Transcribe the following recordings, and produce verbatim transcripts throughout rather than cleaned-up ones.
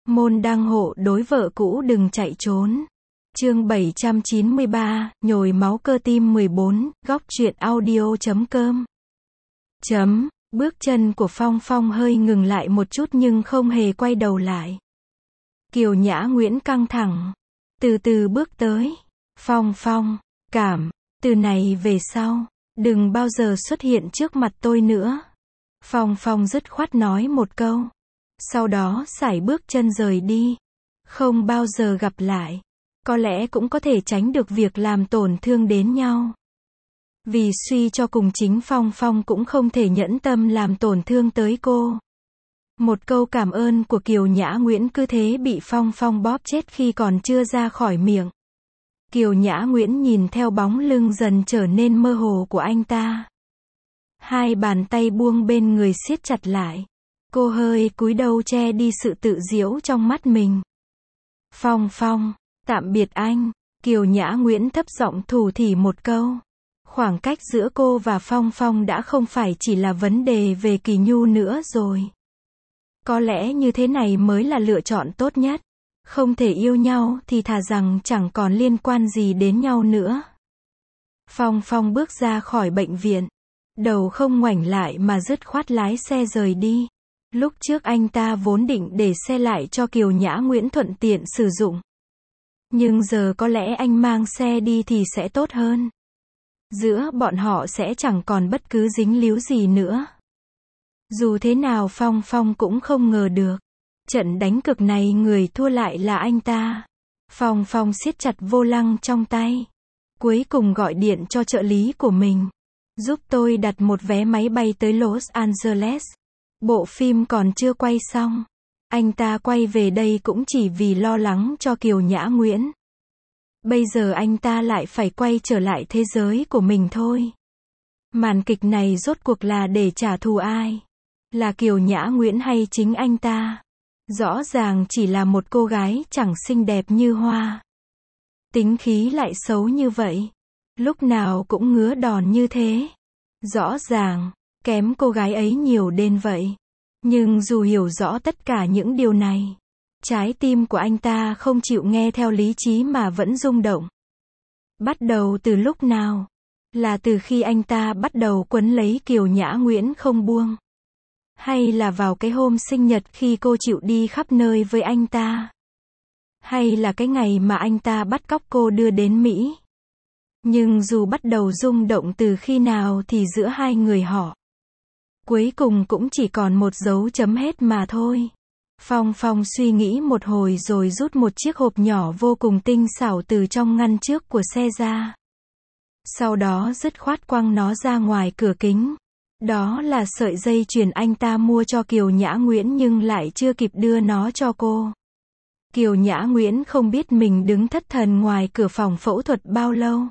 Môn đăng hộ đối vợ cũ đừng chạy trốn. Chương bảy trăm chín mươi ba, nhồi máu cơ tim mười bốn, góc truyện audio chấm com. Chấm, bước chân của Phong Phong hơi ngừng lại một chút nhưng không hề quay đầu lại. Kiều Nhã Nguyễn căng thẳng, từ từ bước tới. Phong Phong, cảm, từ này về sau, đừng bao giờ xuất hiện trước mặt tôi nữa. Phong Phong dứt khoát nói một câu. Sau đó sải bước chân rời đi. Không bao giờ gặp lại. Có lẽ cũng có thể tránh được việc làm tổn thương đến nhau. Vì suy cho cùng chính Phong Phong cũng không thể nhẫn tâm làm tổn thương tới cô. Một câu cảm ơn của Kiều Nhã Nguyễn cứ thế bị Phong Phong bóp chết khi còn chưa ra khỏi miệng. Kiều Nhã Nguyễn nhìn theo bóng lưng dần trở nên mơ hồ của anh ta. Hai bàn tay buông bên người siết chặt lại. Cô hơi cúi đầu che đi sự tự giễu trong mắt mình. Phong Phong, tạm biệt anh. Kiều Nhã Nguyễn thấp giọng thủ thỉ một câu. Khoảng cách giữa cô và Phong Phong đã không phải chỉ là vấn đề về Kỳ Nhu nữa rồi. Có lẽ như thế này mới là lựa chọn tốt nhất. Không thể yêu nhau thì thà rằng chẳng còn liên quan gì đến nhau nữa. Phong Phong bước ra khỏi bệnh viện. Đầu không ngoảnh lại mà dứt khoát lái xe rời đi. Lúc trước anh ta vốn định để xe lại cho Kiều Nhã Nguyễn thuận tiện sử dụng. Nhưng giờ có lẽ anh mang xe đi thì sẽ tốt hơn. Giữa bọn họ sẽ chẳng còn bất cứ dính líu gì nữa. Dù thế nào Phong Phong cũng không ngờ được. Trận đánh cược này người thua lại là anh ta. Phong Phong siết chặt vô lăng trong tay. Cuối cùng gọi điện cho trợ lý của mình. Giúp tôi đặt một vé máy bay tới Los Angeles. Bộ phim còn chưa quay xong. Anh ta quay về đây cũng chỉ vì lo lắng cho Kiều Nhã Nguyễn. Bây giờ anh ta lại phải quay trở lại thế giới của mình thôi. Màn kịch này rốt cuộc là để trả thù ai? Là Kiều Nhã Nguyễn hay chính anh ta? Rõ ràng chỉ là một cô gái chẳng xinh đẹp như hoa. Tính khí lại xấu như vậy. Lúc nào cũng ngứa đòn như thế. Rõ ràng, kém cô gái ấy nhiều đến vậy. Nhưng dù hiểu rõ tất cả những điều này, trái tim của anh ta không chịu nghe theo lý trí mà vẫn rung động. Bắt đầu từ lúc nào? Là từ khi anh ta bắt đầu quấn lấy Kiều Nhã Nguyễn không buông? Hay là vào cái hôm sinh nhật khi cô chịu đi khắp nơi với anh ta? Hay là cái ngày mà anh ta bắt cóc cô đưa đến Mỹ? Nhưng dù bắt đầu rung động từ khi nào thì giữa hai người họ cuối cùng cũng chỉ còn một dấu chấm hết mà thôi. Phong Phong suy nghĩ một hồi rồi rút một chiếc hộp nhỏ vô cùng tinh xảo từ trong ngăn trước của xe ra. Sau đó dứt khoát quăng nó ra ngoài cửa kính. Đó là sợi dây chuyền anh ta mua cho Kiều Nhã Nguyễn nhưng lại chưa kịp đưa nó cho cô. Kiều Nhã Nguyễn không biết mình đứng thất thần ngoài cửa phòng phẫu thuật bao lâu.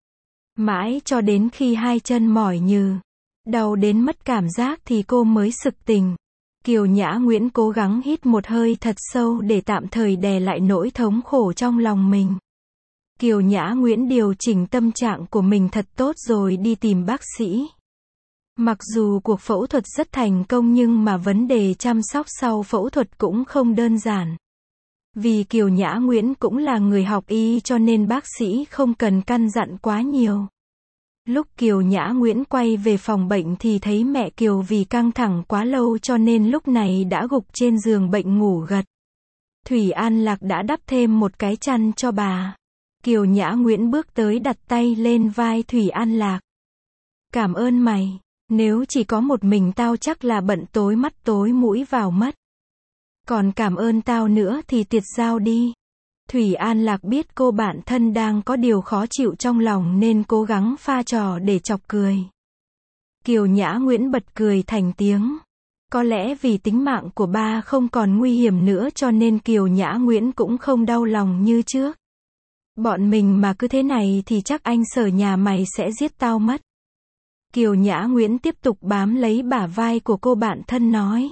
Mãi cho đến khi hai chân mỏi nhừ, đau đến mất cảm giác thì cô mới sực tỉnh. Kiều Nhã Nguyễn cố gắng hít một hơi thật sâu để tạm thời đè lại nỗi thống khổ trong lòng mình. Kiều Nhã Nguyễn điều chỉnh tâm trạng của mình thật tốt rồi đi tìm bác sĩ. Mặc dù cuộc phẫu thuật rất thành công nhưng mà vấn đề chăm sóc sau phẫu thuật cũng không đơn giản. Vì Kiều Nhã Nguyễn cũng là người học y cho nên bác sĩ không cần căn dặn quá nhiều. Lúc Kiều Nhã Nguyễn quay về phòng bệnh thì thấy mẹ Kiều vì căng thẳng quá lâu cho nên lúc này đã gục trên giường bệnh ngủ gật. Thủy An Lạc đã đắp thêm một cái chăn cho bà. Kiều Nhã Nguyễn bước tới đặt tay lên vai Thủy An Lạc. Cảm ơn mày, nếu chỉ có một mình tao chắc là bận tối mắt tối mũi vào mất. Còn cảm ơn tao nữa thì tiệt giao đi. Thủy An Lạc biết cô bạn thân đang có điều khó chịu trong lòng nên cố gắng pha trò để chọc cười. Kiều Nhã Nguyễn bật cười thành tiếng. Có lẽ vì tính mạng của ba không còn nguy hiểm nữa cho nên Kiều Nhã Nguyễn cũng không đau lòng như trước. Bọn mình mà cứ thế này thì chắc anh Sở nhà mày sẽ giết tao mất. Kiều Nhã Nguyễn tiếp tục bám lấy bả vai của cô bạn thân nói.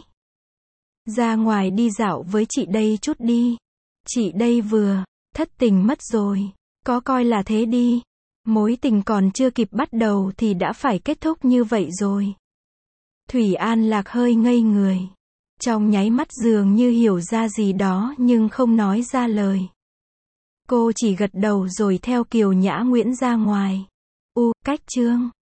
Ra ngoài đi dạo với chị đây chút đi. Chị đây vừa thất tình mất rồi. Có coi là thế đi. Mối tình còn chưa kịp bắt đầu thì đã phải kết thúc như vậy rồi. Thủy An Lạc hơi ngây người. Trong nháy mắt dường như hiểu ra gì đó nhưng không nói ra lời. Cô chỉ gật đầu rồi theo Kiều Nhã Nguyễn ra ngoài. U, cách Trương.